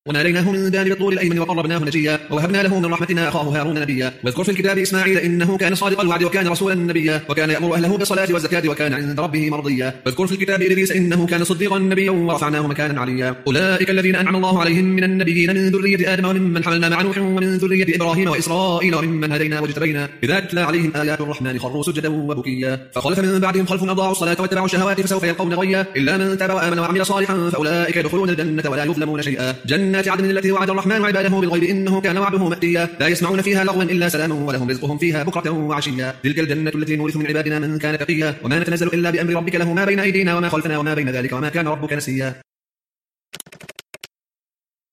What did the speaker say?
وناديناه من جانب الطور الأيمن وقربناه نجيا ووهبنا له من رحمتنا أخاه هارون نبيا. واذكر في الكتاب إسماعيل إنه كان صادق الوعد وكان رسولا نبيا وكان يأمر أهله بالصلاة والزكاة وكان عند ربه مرضيا. واذكر في الكتاب إدريس إنه كان صديقا نبيا ورفعناه مكانا عليا. أولئك الذين أنعم الله عليهم من النبيين من ذرية آدم وممن حملنا مع نوح ومن ذرية إبراهيم وإسرائيل وممن هدينا واجتبينا إذا تتلى عليهم آيات الرحمن خروا سجدا وبكيا. فخلف من بعدهم خلف أضاعوا الصلاة واتبعوا الشهوات فسوف يلقون غيا إلا من تاب وآمن وعمل صالحا فأولئك يدخلون الجنة ولا يظلمون شيئا. جنات عدن التي وعد الرحمن عباده بالغيب إنه كان وعده مأتيا. لا يسمعون فيها لغوا إلا سلاما ولهم رزقهم فيها بكرة وعشيا. تلك الجنة التي نورث من عبادنا من كان تقيا. وما نتنزل إلا بأمر ربك له ما بين أيدينا وما خلفنا وما بين ذلك وما كان ربك نسيا.